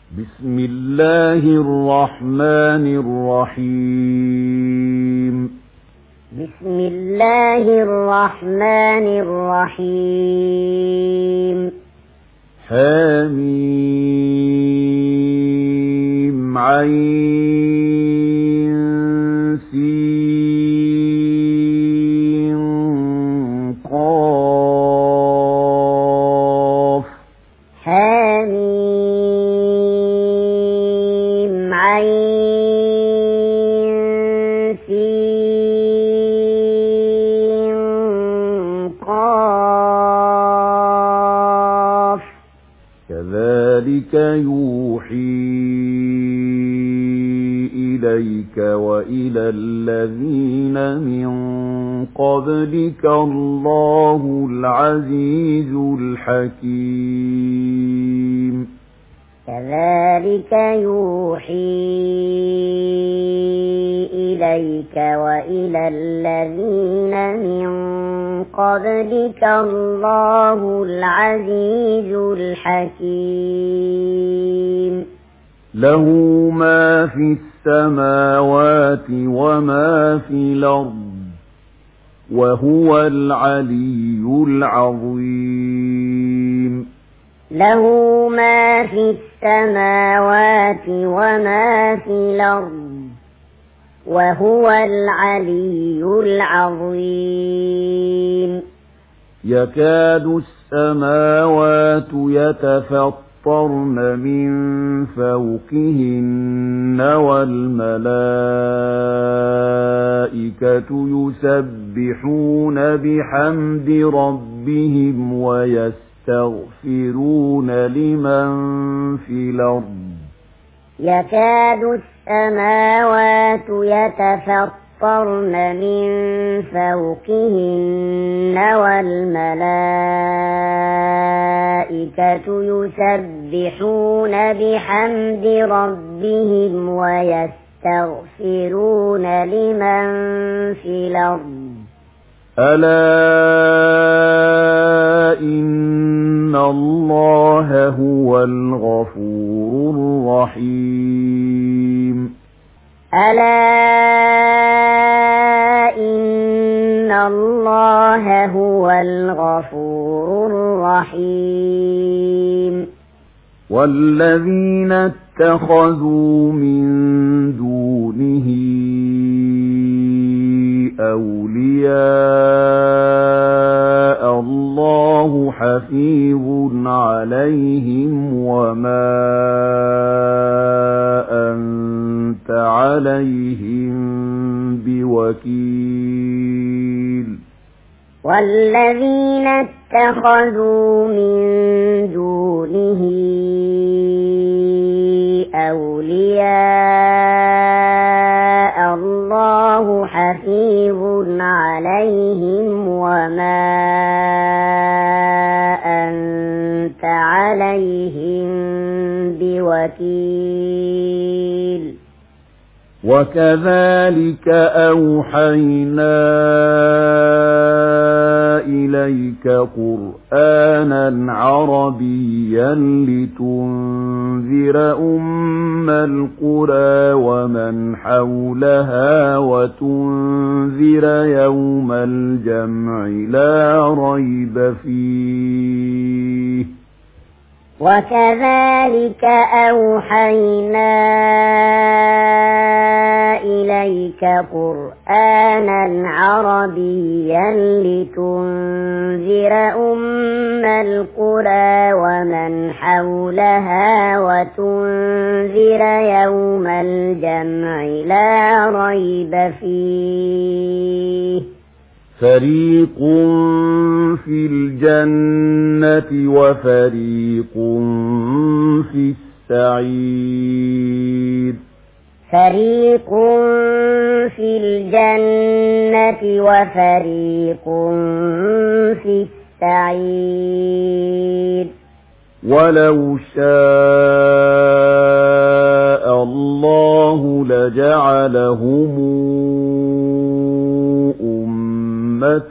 بسم الله الرحمن الرحيم بسم الله الرحمن الرحيم حميم عين سين قاف حميم عين سين قاف كذلك يوحي إليك وإلى الذين من قبلك الله العزيز الحكيم كذلك يوحي إليك وإلى الذين من قبلك الله العزيز الحكيم له ما في السماوات وما في الأرض وهو العلي العظيم له ما في السماوات وما في الأرض وهو العلي العظيم يكاد السماوات يتفطرن من فوقهن والملائكة يسبحون بحمد ربهم ويستغفرون لمن في الأرض يكاد السماوات يتفطرن من فوقهن والملائكة يسبحون بحمد ربهم ويستغفرون لمن في الأرض ألا إن الله هو الغفور الرحيم ألا إن الله هو الغفور الرحيم والذين اتخذوا من دونه أولياء الله حفيظ عليهم وما أنت عليهم بوكيل والذين اتخذوا من دونه أولياء الله حفيظ عليهم وما أنت عليهم بوكيل وكذلك أوحينا إليك قرآنا عربيا لتنذر أم القرى ومن حولها وتنذر يوم الجمع لا ريب فيه وكذلك أوحينا إليك قرآنا عربيا لتنذر أم القرى ومن حولها وتنذر يوم الجمع لا ريب فيه فريق في الجنة وفريق في السعير فريق في الجنة وفريق في السعير ولو شاء الله لجعلهم أمة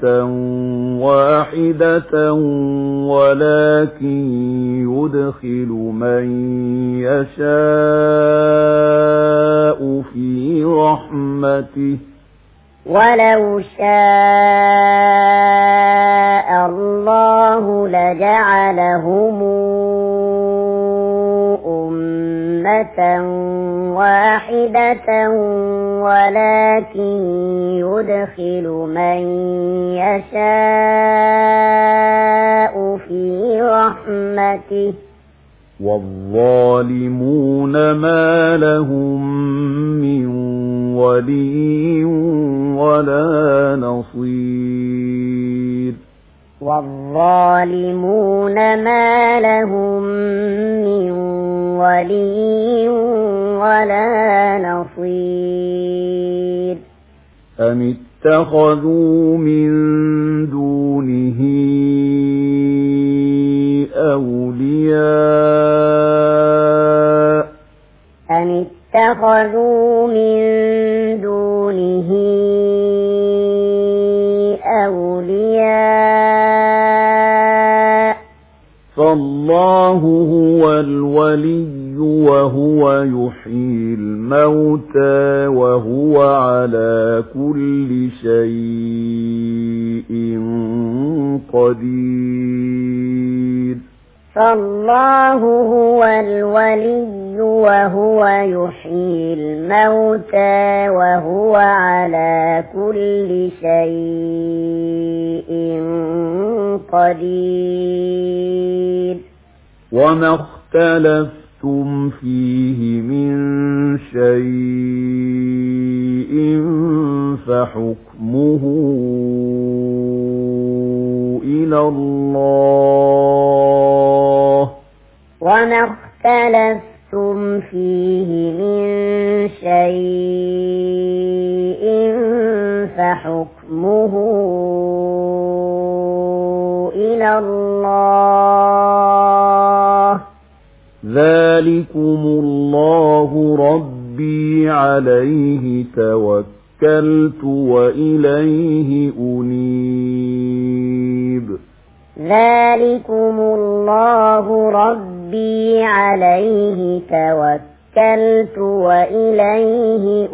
واحدة ولكن يدخل من يشاء في رحمته ولو شاء الله لجعلهم أمة واحدة ولكن يدخل من يشاء في رحمته والظالمون ما لهم من ولي ولا نصير والظالمون ما لهم من ولي ولا نصير أم اتخذوا من دونه أولياء أم اتخذوا من دونه أولياء فالله هو الولي وهو يحيي الموتى وهو على كل شيء قدير فالله هو الولي وهو يحيي الموتى وهو على كل شيء قدير وما اختلفتم فيه من شيء فحكمه إلى الله وما اختلفتم فيه من شيء فحكمه إلى الله ذلكم الله ربي عليه توكلت وإليه أنيب ذلكم الله ربي عليه توكلت وإليه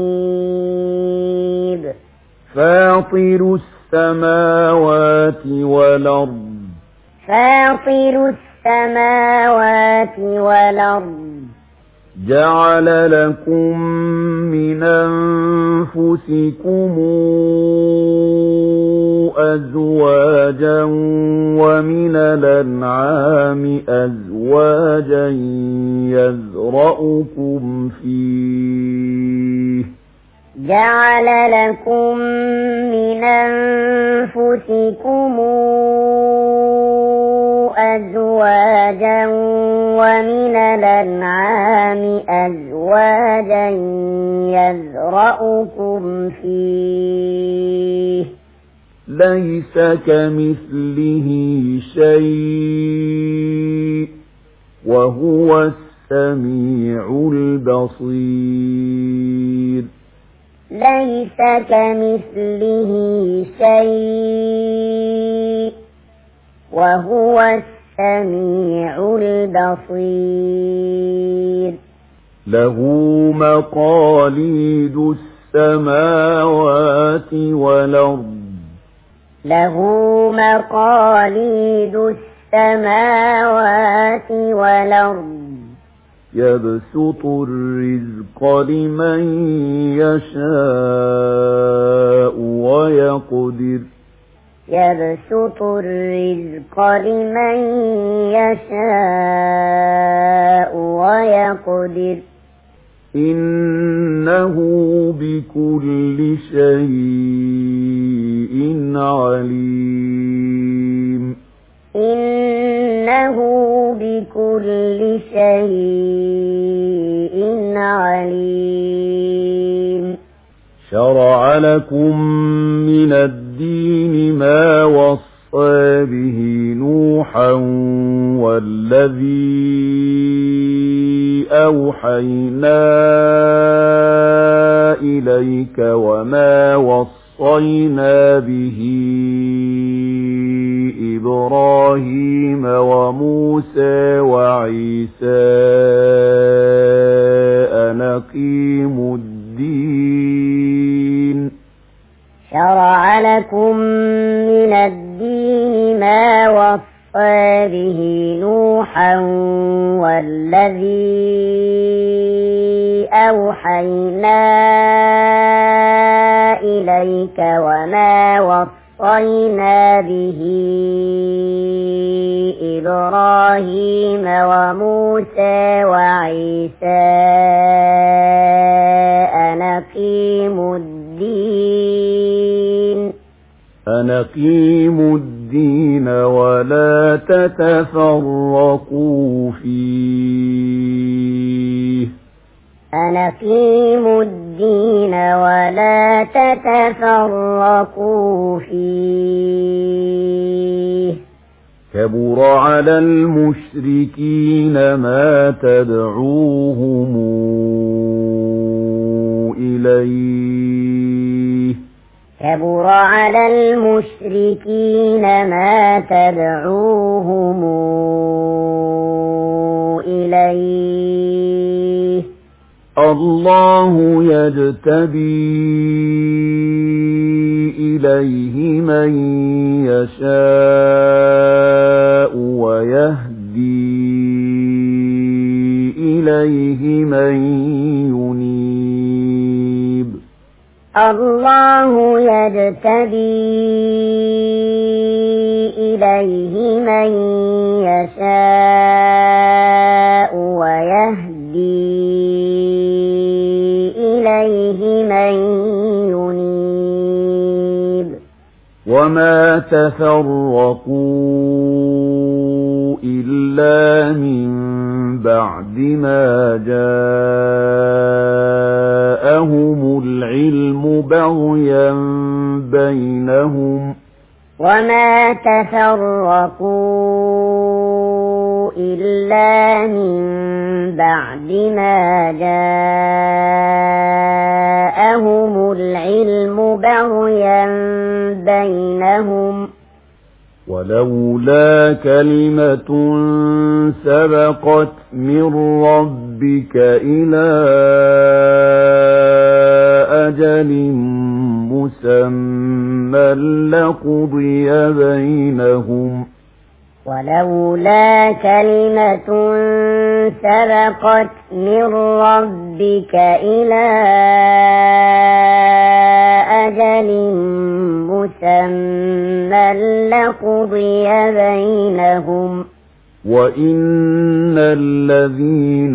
أنيب فاطر السماوات والأرض فاطر السماوات والأرض جعل لكم من أنفسكم أزواجا ومن الأنعام أزواجا يذرأكم فيه جعل لكم من أنفسكم أزواجا ومن الأنعام أزواجا يذرأكم فيه ليس كمثله شيء وهو السميع البصير ليس كمثله شيء وهو السميع البصير له مقاليد السماوات والأرض له مقاليد السماوات والأرض يبسط الرزق لمن يشاء ويقدر يبسط الرزق لمن يشاء ويقدر إنه بكل شيء عليم إنه بكل شيء عليم شرع لكم من الدين ما وصى به نوحا والذي أوحينا إليك وما وصينا به إبراهيم وموسى وعيسى أن أقيموا الدين شرع لكم من الدين ما وصى به نوحا والذي أوحينا إليك وما وصينا به إبراهيم وموسى وعيسى أن أقيموا الدين ولا تتفرقوا فيه كبر على المشركين ما تدعوهم إليه الله يجتبي إليه من يشاء ويهدي إليه من ينيب الله يجتبي إليه من يشاء ويهدي إليه من ينيب وما تفرقوا إلا من بعد ما جاءهم العلم بغيا بينهم وما تفرقوا إلا من بعد ما جاءهم العلم بغيا بينهم ولولا كلمة سبقت من ربك إلى أجل مسمى لقضي بينهم ولولا كلمة سبقت من ربك إلى أجل مسمى لقضي بينهم وإن الذين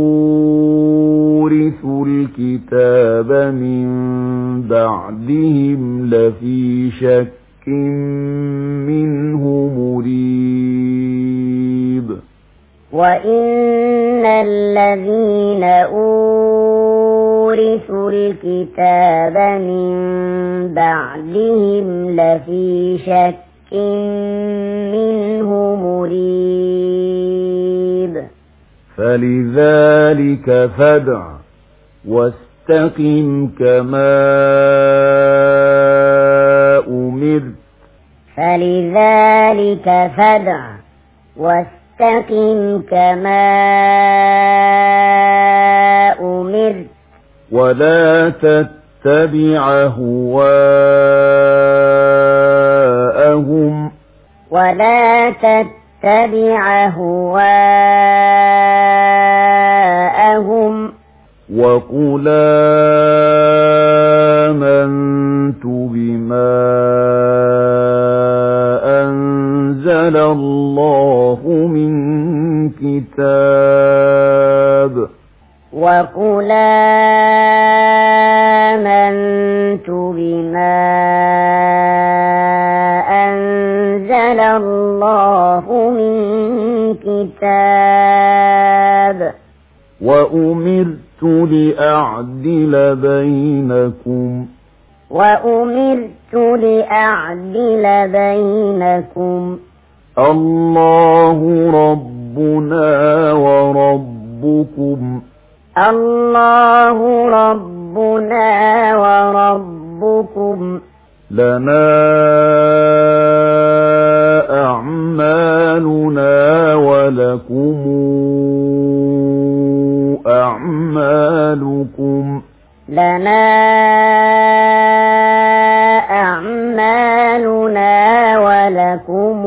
أورثوا الكتاب من بعدهم لفي شك منه مريب وإن الذين أورثوا الكتاب من بعدهم لفي شك منه مريب فلذلك فادع واستقم كما أمرت ولا تتبع هواءهم وقل آمنت بما أنزل الله من كتاب وأمرت لأعدل بينكم الله ربنا وربكم لنا أعمالنا ولكم أعمالكم ولكم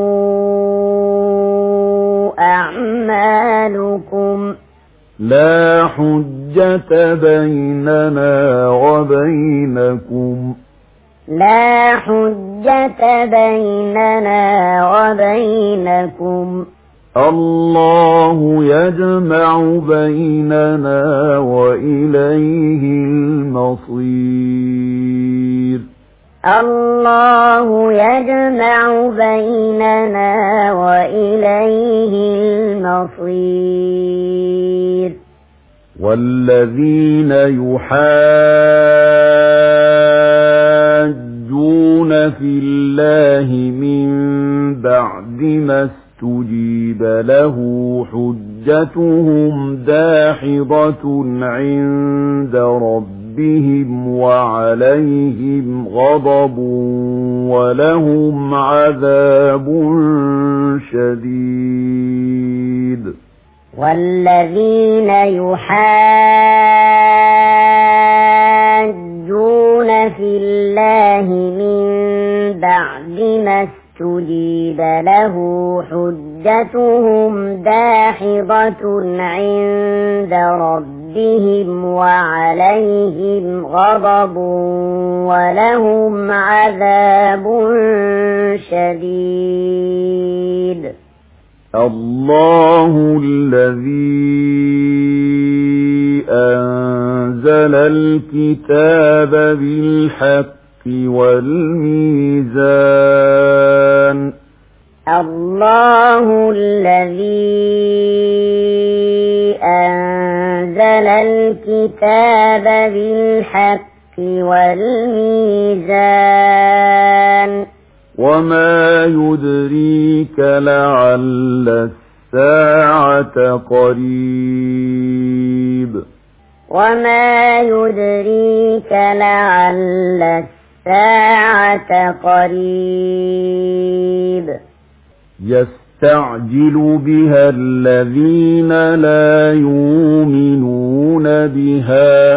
أعمالكم لا حجة بيننا وبينكم الله يجمع بيننا وإليه المصير والذين يحاجون في الله من بعد ما استجيب له حجتهم داحضة عند ربهم وعليهم غضب ولهم عذاب شديد والذين يحاجون في الله من بعد ما استجيب له حجتهم داحضة عند ربهم وعليهم غضب ولهم عذاب شديد الله الذي أنزل الكتاب بالحق والميزان الله الذي أنزل الكتاب بالحق والميزان وما يدريك لعل الساعة قريب وما يدريك لعل الساعة قريب يستعجل بها الذين لا يؤمنون بها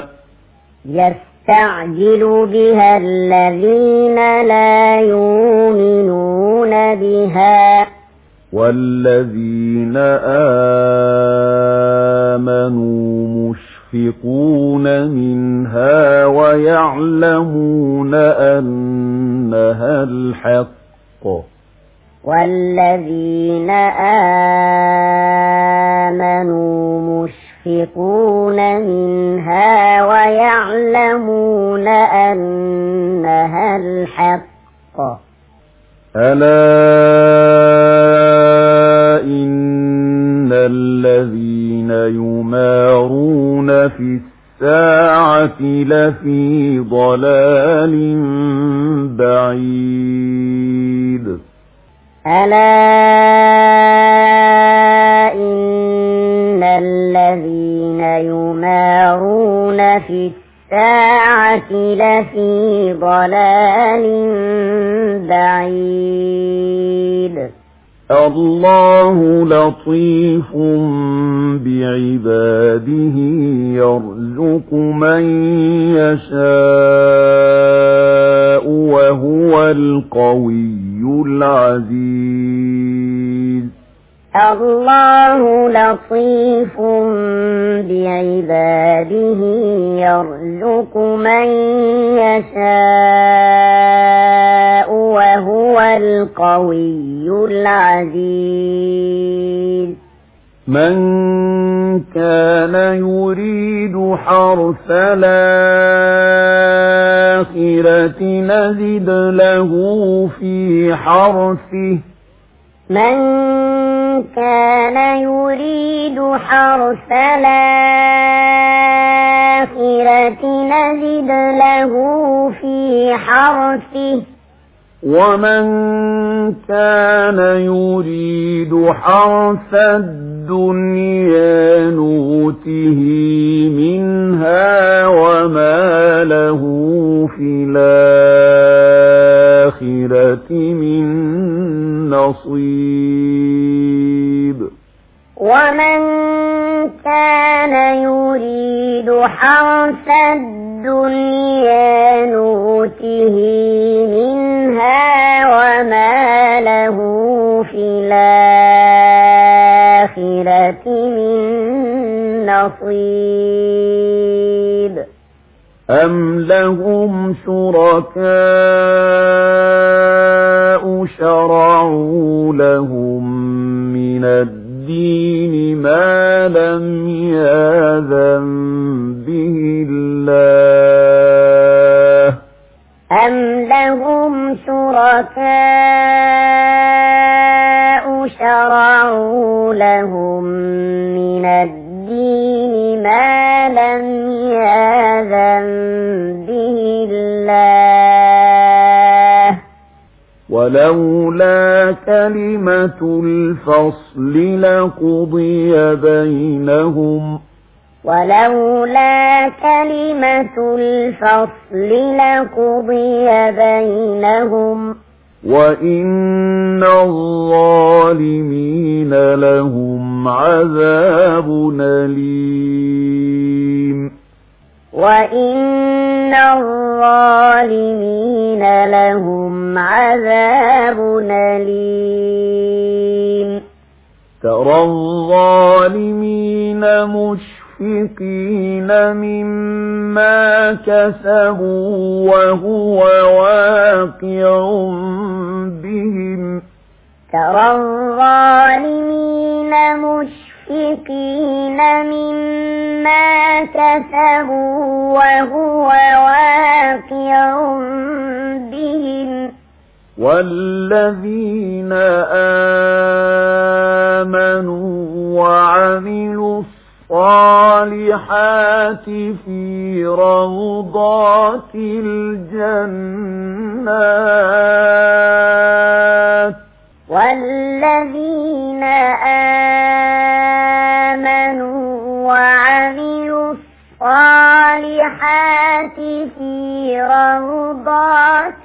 يستعجل بها الذين لا يؤمنون بها والذين آمنوا مشفقون منها ويعلمون أنها الحق والذين آمنوا مشفقون منها ويعلمون أنها الحق ألا إن الذين يمارون في الساعة لفي ضلال بعيد ألا إن الذين يمارون في الساعة لفي ضلال بعيد الله لطيف بعباده يرزق من يشاء وهو القوي العزيز الله لطيف بعباده يرزق من يشاء وهو القوي العزيز من كان يريد حرث الآخرة نزد له في حرثه من كان يريد حرث الآخرة نزد له في حرثه ومن كان يريد حرث الدنيا نؤته منها وما له في الآخرة من نصيب يريد حرث الدنيا نؤته منها وما له في الآخرة من نصيب أم لهم شركاء شرعوا لهم من الدين ما لم يأذن به الله أم لهم شركاء شرعوا لهم من الدين ما لم يأذن به الله ولولا كلمة الفصل لقضي بينهم ولولا كلمة الفصل لقضي بينهم وإن الظالمين لهم عذاب أليم وإن الظالمين لهم عذاب أليم ترى الظالمين مشفقين مما كسبوا وهو واقع بهم ترى الظالمين مشفقين مما كسبوا وهو واقع بهم والذين آمنوا وعملوا الصالحات في روضات الجنات والذين آمنوا وعملوا الصالحات في روضات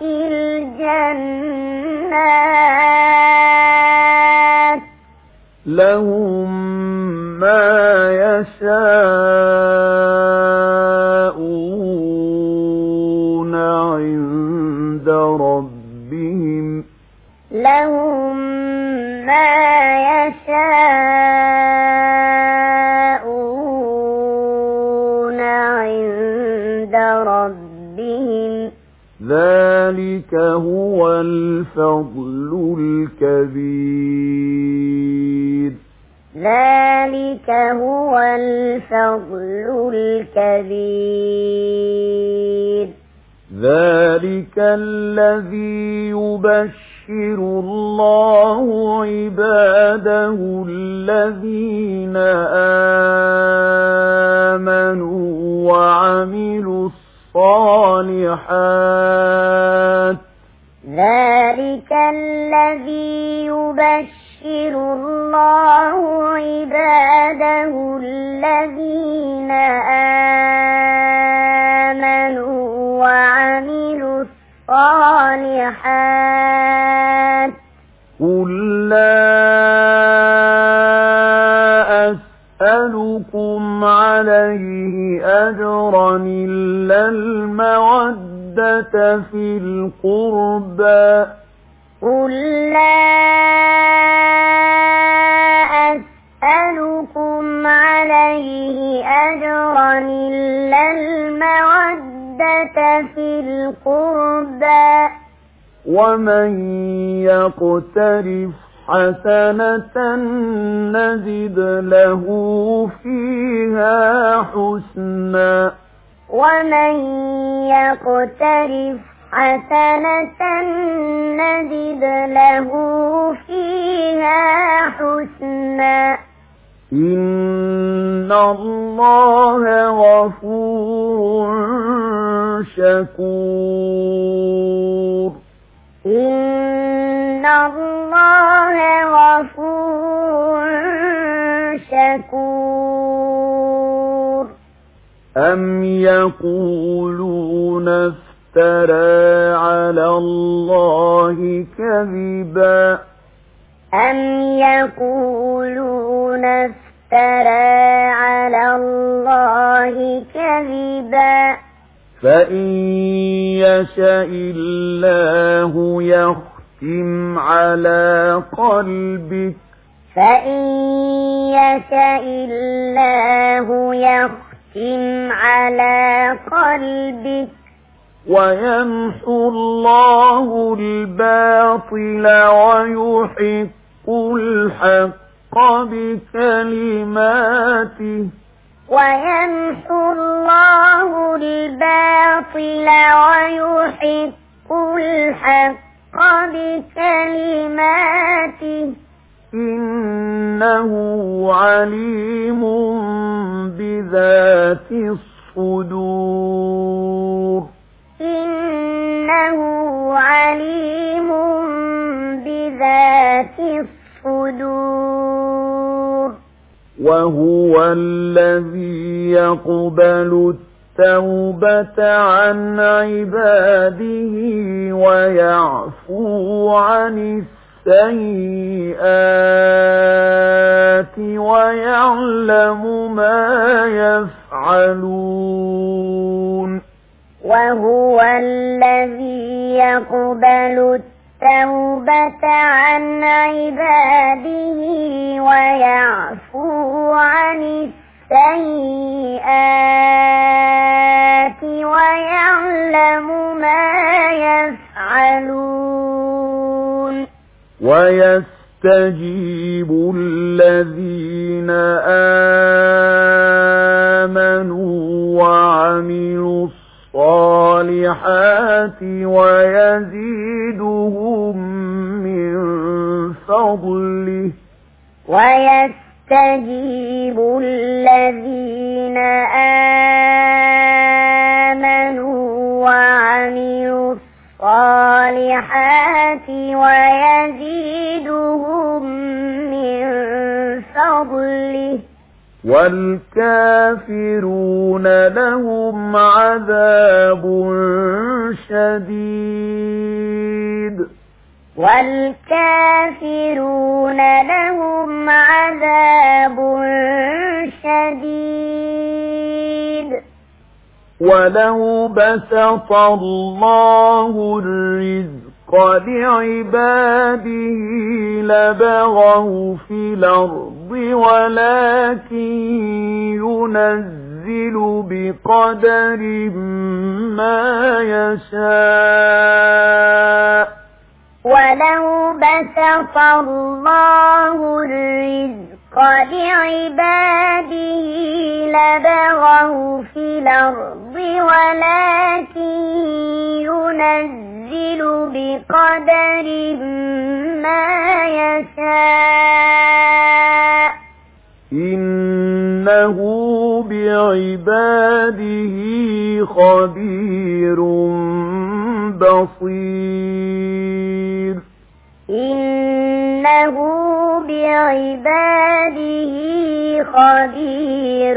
الجنات لهم ما يشاءون عند ربهم لهم ما يشاءون عند ربهم ذلك هو الفضل الكبير ذلك هو الفضل الكبير ذلك الذي يبشر الله عباده الذين آمنوا وعملوا الصالحات ذلك الذي يبشر الله عباده الذين آمنوا وعملوا الصالحات قل لا أسألكم عليه أجرا إلا المودة في القربى قل لا أسألكم عليه أجرا إلا المودة في القربى ومن يقترف حسنة نزد له فيها حسنا ومن يقترف حسنة نزد له فيها حسنا إن الله غفور شكور إن الله غفور شكور أم يقولون افترى على الله كذبا أم يقولون افترى افترى على الله كذبا فإن يشاء الله يختم على قلبك فإن يشاء الله يختم على قلبك ويمحو الله الباطل ويحق الحق بكلماته ويمحو الله الباطل ويحق الحق بكلماته إنه عليم بذات الصدور إنه عليم بذات الصدور وهو الذي يقبل التوبة عن عباده ويعفو عن السيئات ويعلم ما يفعلون وهو الذي يقبل التوبة عن عباده ويعفو عن السيئات ويعلم ما يفعلون ويستجيب الذين آمنوا وعملوا الصالحات ويزيدهم من فضله ويستجيب الذين آمنوا وعملوا الصالحات ويزيدهم من فضله والكافرون لهم عذاب شديد والكافرون لهم عذاب شديد ولو بسط الله الرزق لعباده لبغوا في الأرض ولكن ينزل بقدر ما يشاء ولو بسط الله الرزق لعباده لبغوا في الأرض ولكن ينزل بقدر ما يشاء إنه بعباده خبير بصير إنه بعباده خبير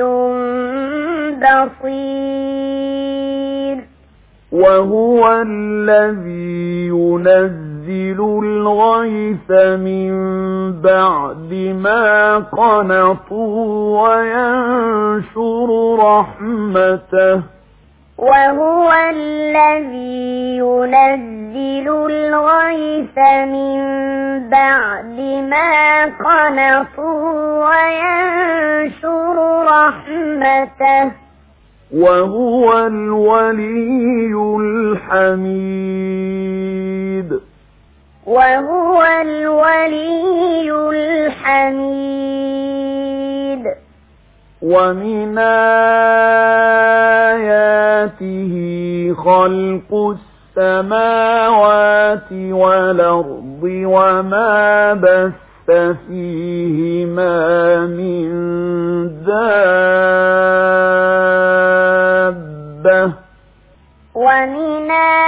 بصير وهو الذي ينزل الغيث من بعد ما قنطوا وينشر رحمته وهو الذي ينزل الغيث من بعد ما قنطوا وينشر رحمته وهو الولي الحميد وهو الولي الحميد ومن آياته خلق السماوات والأرض وما بث فيهما من دابة ومن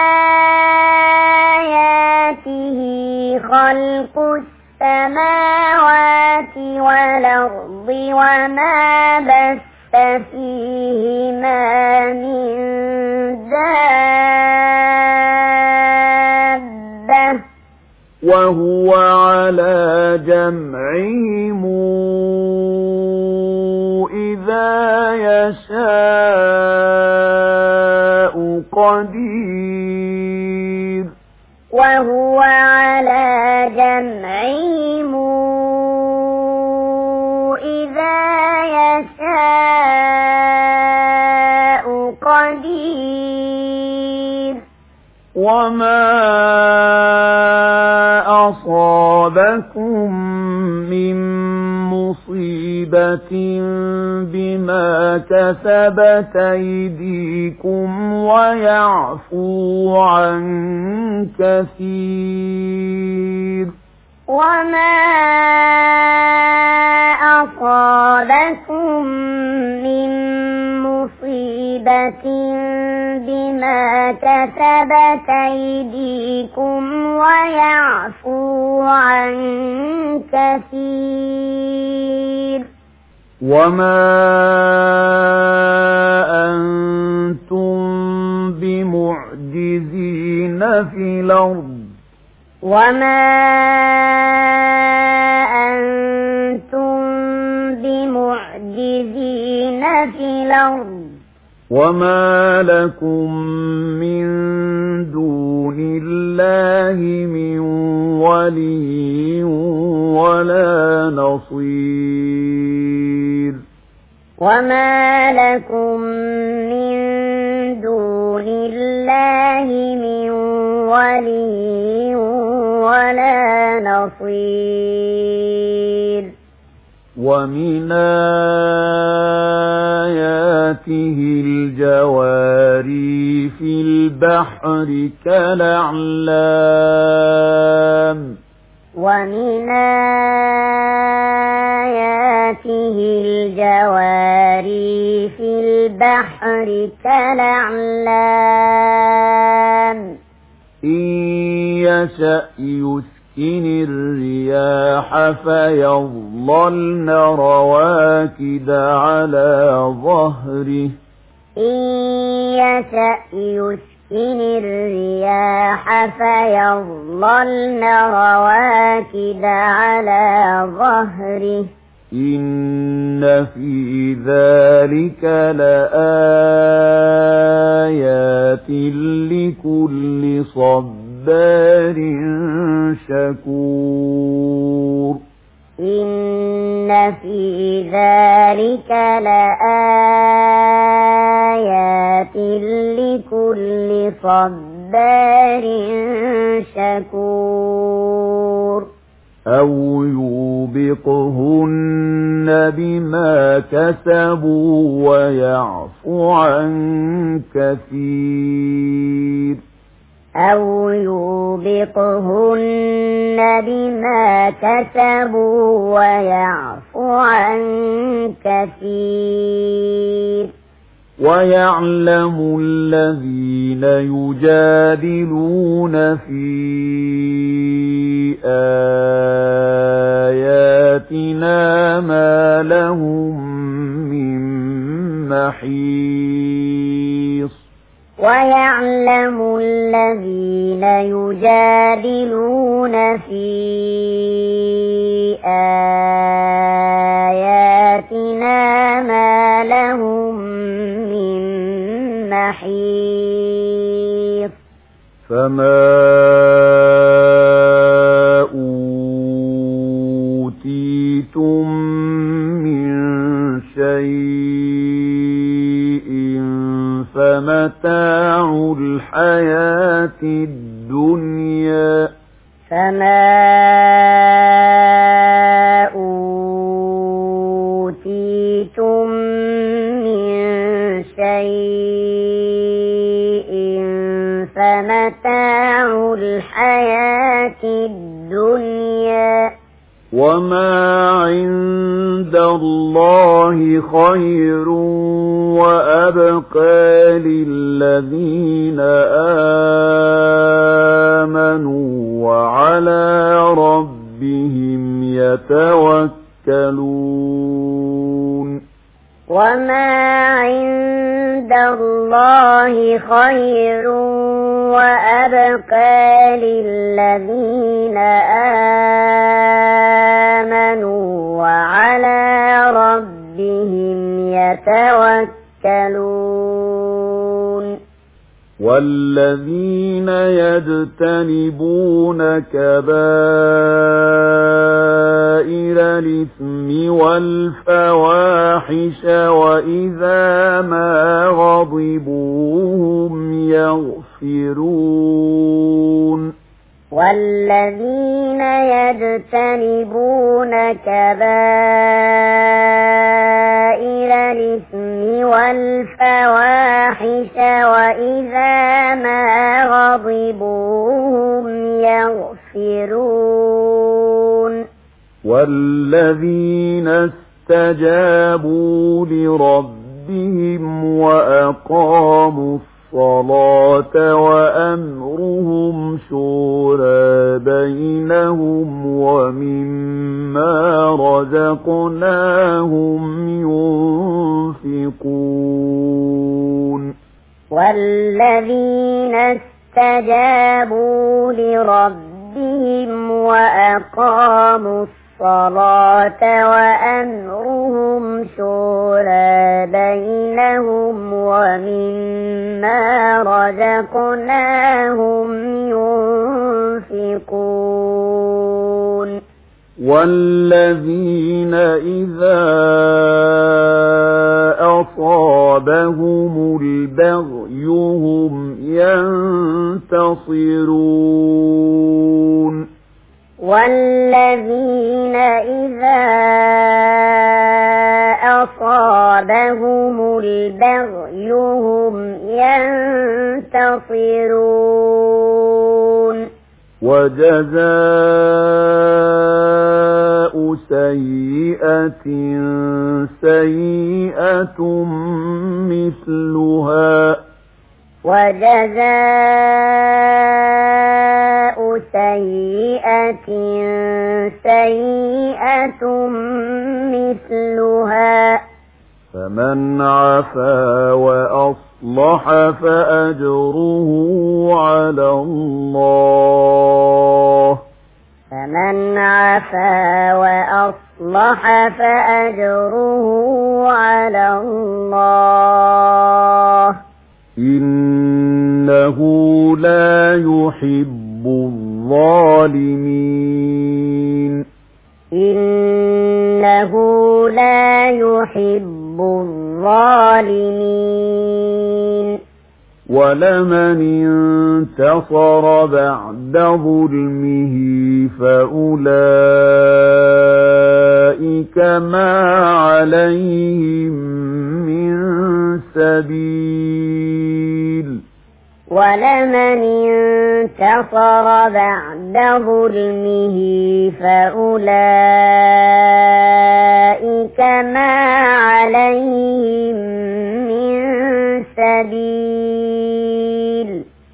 آياته خلق السماوات والأرض وما بث فيهما من دابة وهو على جمعهم يشاء قدير وهو على جمعهم إذا يشاء قدير وما أصابكم من مصيبة بما كسبت أيديكم ويعفو عن كثير وما أصابكم من مصيبة بما كسبت أيديكم ويعفو عن كثير وما أنتم بمعجزين في الأرض وما أنتم بمعجزين في الأرض وما لكم من دون الله من ولي ولا نصير وما لكم من دون الله من ولي ولا نصير ومن آياته الجواري في البحر كالأعلام ومن آياته الجواري في البحر كالأعلام إن يشأ يسكن الرياح فيظللن رواكد على ظهره إن يشأ يسكن الرياح فيظللن رواكد على ظهره إن في ذلك لآيات لكل صبار شكور إن في ذلك لآيات لكل صبار شكور أو يوبقهن بما كسبوا ويعفو عن كثير أو يوبقهن بما كسبوا ويعفو عن كثير ويعلم الذين يجادلون في آياتنا ما لهم من محيص ويعلم الذين يجادلون في آياتنا ما لهم من محيص فما أوتيتم من شيء فمتاع الحياة الدنيا أوتيتم من شيء فمتاع الحياة الدنيا وما عند الله خير وأبقى للذين آمنوا وعلى ربهم يتوكلون وما عند الله خير وأبقى للذين آمنوا وعلى ربهم يتوكلون والذين يجتنبون كبائر الإثم والفواحش وإذا ما غضبوا هم يغفرون والذين يجتنبون كبائر الإثم والفواحش وإذا ما غضبوا هم يغفرون والذين استجابوا لربهم وأقاموا الصلاة وأمرهم شورى بينهم ومما رزقناهم ينفقون والذين استجابوا لربهم وأقاموا الصلاة وأمرهم شورى بينهم ومما رزقناهم ينفقون والذين إذا أصابهم البغي هم ينتصرون والذين إذا أصابهم البغي هم ينتصرون وجزاء سيئة سيئة مثلها وجزاء سيئة سيئة مثلها فمن عفا وأصلح فأجره على الله فمن عفا وأصلح فأجره على الله إنه لا يحب الظالمين إنه لا يحب الظالمين ولمن انتصر بعد ظلمه فأولئك ما عليهم من سبيل ولمن انتصر بعد ظلمه فأولئك ما عليهم من سبيل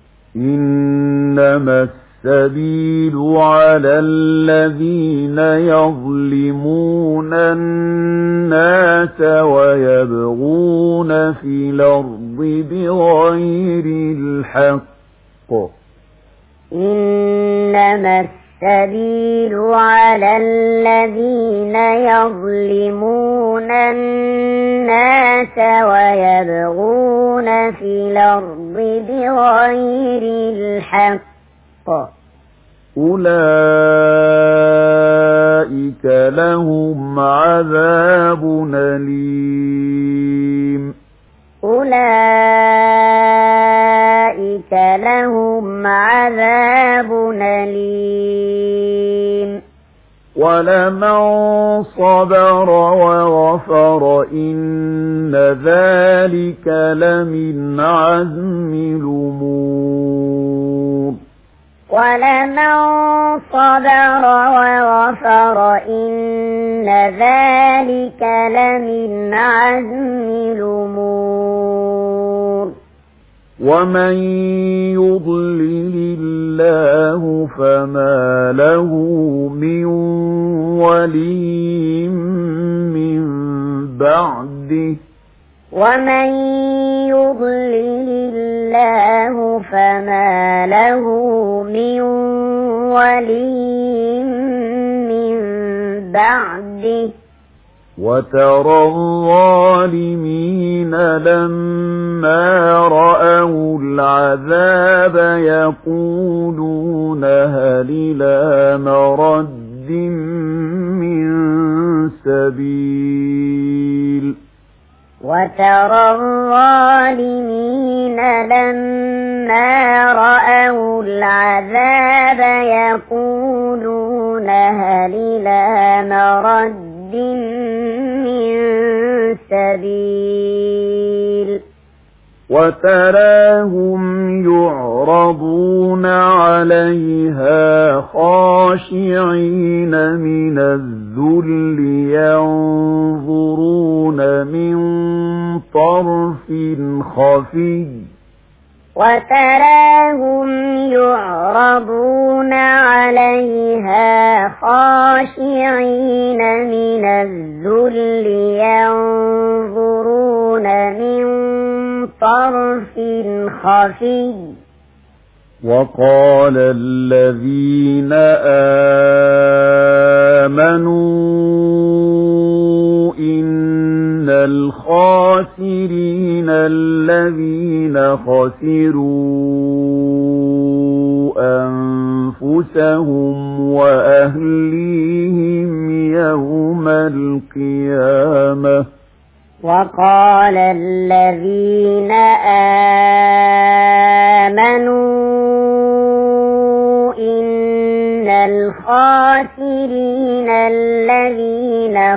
إنما السبيل على الذين يظلمون الناس ويبغون في الأرض بغير الحق إنما السبيل على الذين يظلمون الناس ويبغون في الأرض بغير الحق أولئك لهم عذاب أليم أولئك لهم عذاب أليم ولمن صبر وغفر إن ذلك لمن عزم الأمور ولمن صبر وغفر إن ذلك لمن عزم الأمور ومن يضلل الله فما له من ولي من بعده ومن يضلل الله فما له من ولي من بعده وترى الظالمين لما رأوا العذاب يقولون هل إلى مرد من سبيل وترى الظالمين لما رأوا العذاب يقولون هل إلى مرد من سبيل وتراهم يعرضون عليها خاشعين من الذل ينظرون من طرف خفي وتراهم يعرضون عليها خاشعين من الذل ينظرون من طرف خفي وقال الذين آمنوا إن الخاسرين الذين خسروا أنفسهم وأهليهم يوم القيامة وقال الذين آمنوا إن الخاسرين الذين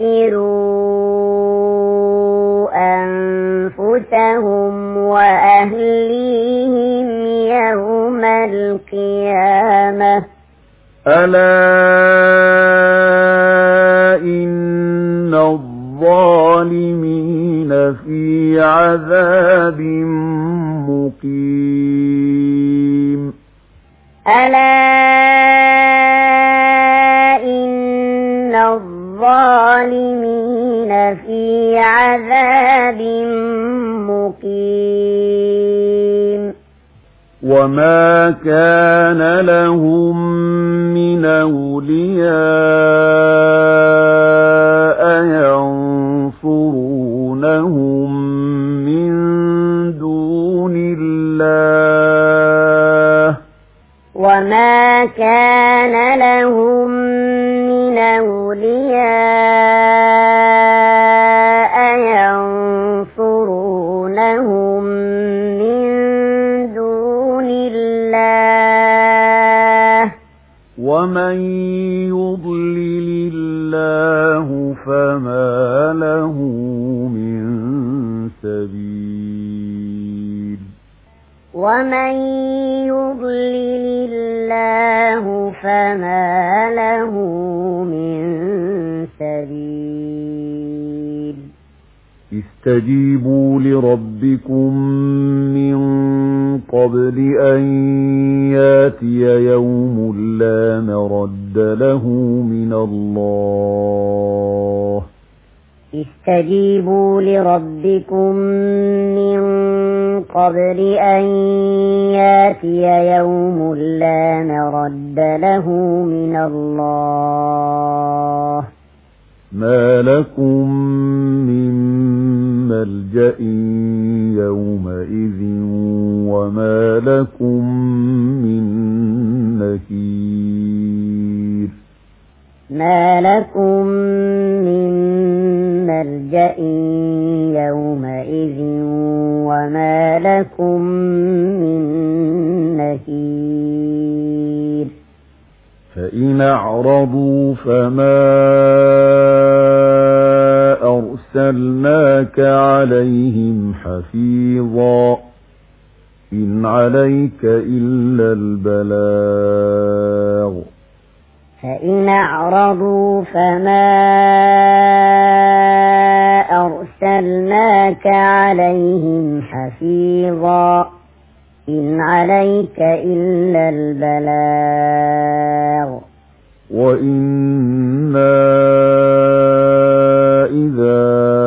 خسروا أنفسهم وأهليهم يوم القيامة ألا إن الظالمين في عذاب مقيم ألا إن الظالمين في عذاب مقيم وما كان لهم من أولياء ينصرونهم من دون الله وما كان لهم من أولياء ينصرونهم من دون الله ومن يضلل الله فما له من سبيل ومن يضلل الله فما له من سبيل استجيبوا لربكم من قبل أن ياتي يوم لا مرد له من الله استجيبوا لربكم من قبل أن ياتي يوم لا مرد له من الله ما لكم من ملجأ يومئذ وما لكم من نكير ما لكم من ملجأ يومئذ وما لكم من نكير فإن أعرضوا فما أرسلناك عليهم حفيظا إن عليك إلا البلاغ فإن أعرضوا فما أرسلناك عليهم حفيظا إن عليك إلا البلاغ وإنا إذا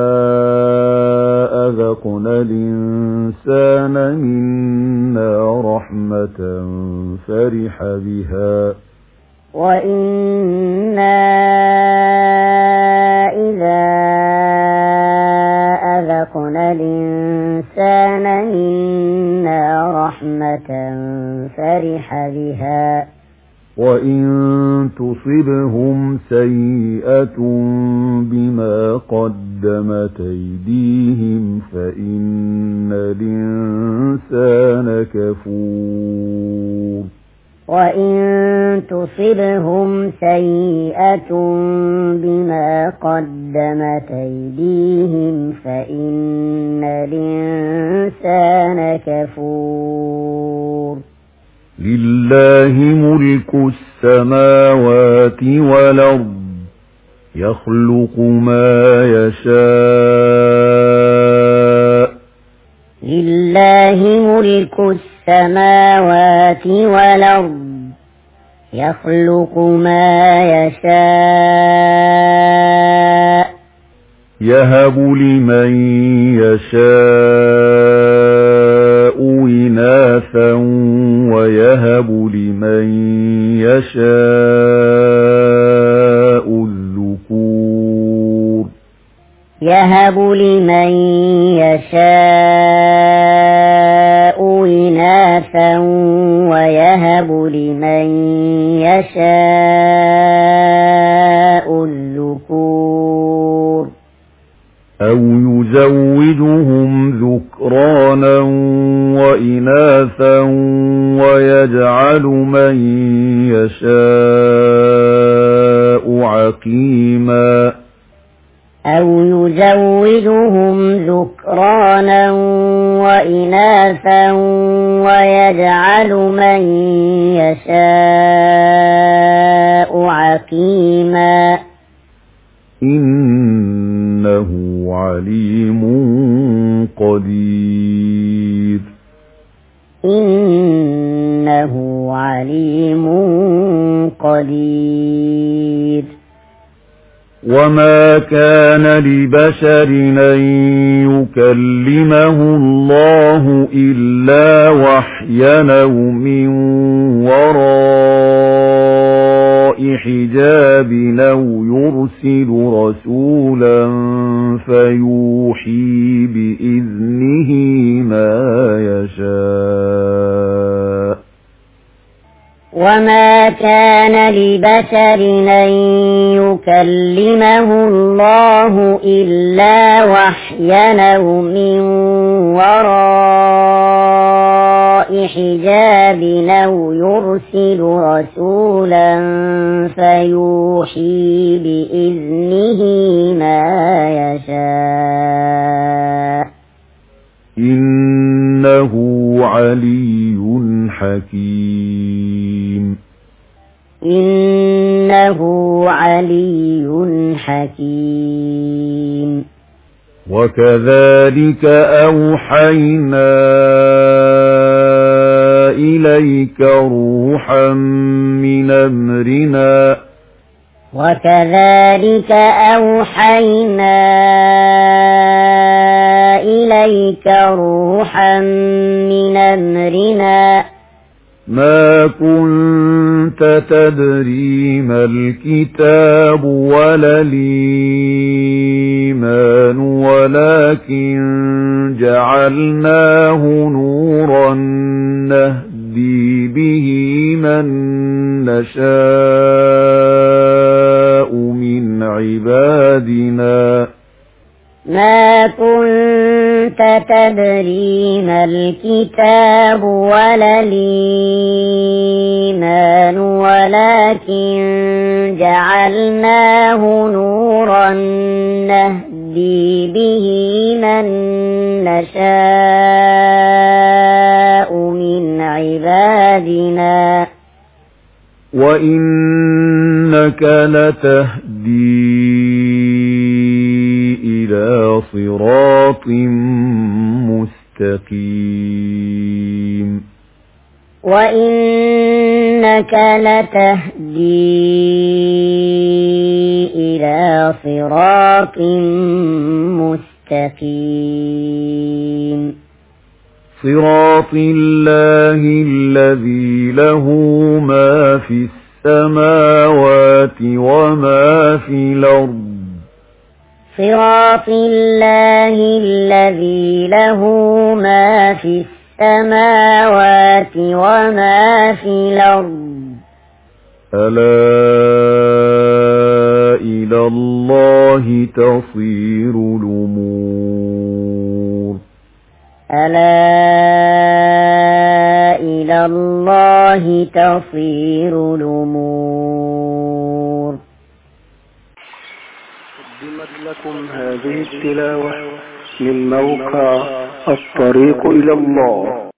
أذقنا الإنسان منا رحمة فرح بها وإنا إذا أذقنا الإنسان منا رحمة فرح بها وإن تصبهم سيئة بما قدمت أيديهم فإن الإنسان كفور وإن تصبهم سيئة بما قدمت أيديهم فإن الإنسان كفور لله ملك السماوات والأرض يخلق ما يشاء لله ملك السماوات والأرض يخلق ما يشاء يهب لمن يشاء إناثا ويهب لمن يشاء الذكور يهب لمن يشاء إناثا ويهب لمن يشاء الذكور أو يزوجهم ذكرانا وإناثا ويجعل من يشاء عقيما أو يزوجهم ذكرانا وإناثا ويجعل من يشاء عقيما إنه عليم قدير إنه عليم قدير وما كان لبشر أن يكلمه الله إلا وحيا أو من وراء حجاب أو يرسل رسولا فيوحي بإذنه ما يشاء وما كان لبشر أن يكلمه الله إلا وحيا أو من وراء حجاب أو يرسل رسولا فيوحي بإذنه ما يشاء إنه علي حكيم إنه علي حكيم وكذلك أوحينا إليك روحا من أمرنا وكذلك أوحينا إليك روحا من أمرنا ما كنت تدري ما الكتاب ولا الإيمان ولكن جعلناه نورا نهدي به من نشاء من عبادنا ما كنت تدري ما الكتاب ولا الإيمان ولكن جعلناه نورا نهدي به من نشاء من عبادنا وإنك لتهدي إلى صراط مستقيم وإنك لتهدي إلى صراط مستقيم صراط الله الذي له ما في السماوات وما في الأرض صراط الله الذي له ما في السماوات وما في الأرض ألا إلى الله تصير الأمور ألا إلى الله تصير الأمور. قدمت لكم هذه التلاوة من موقع الطريق إلى الله.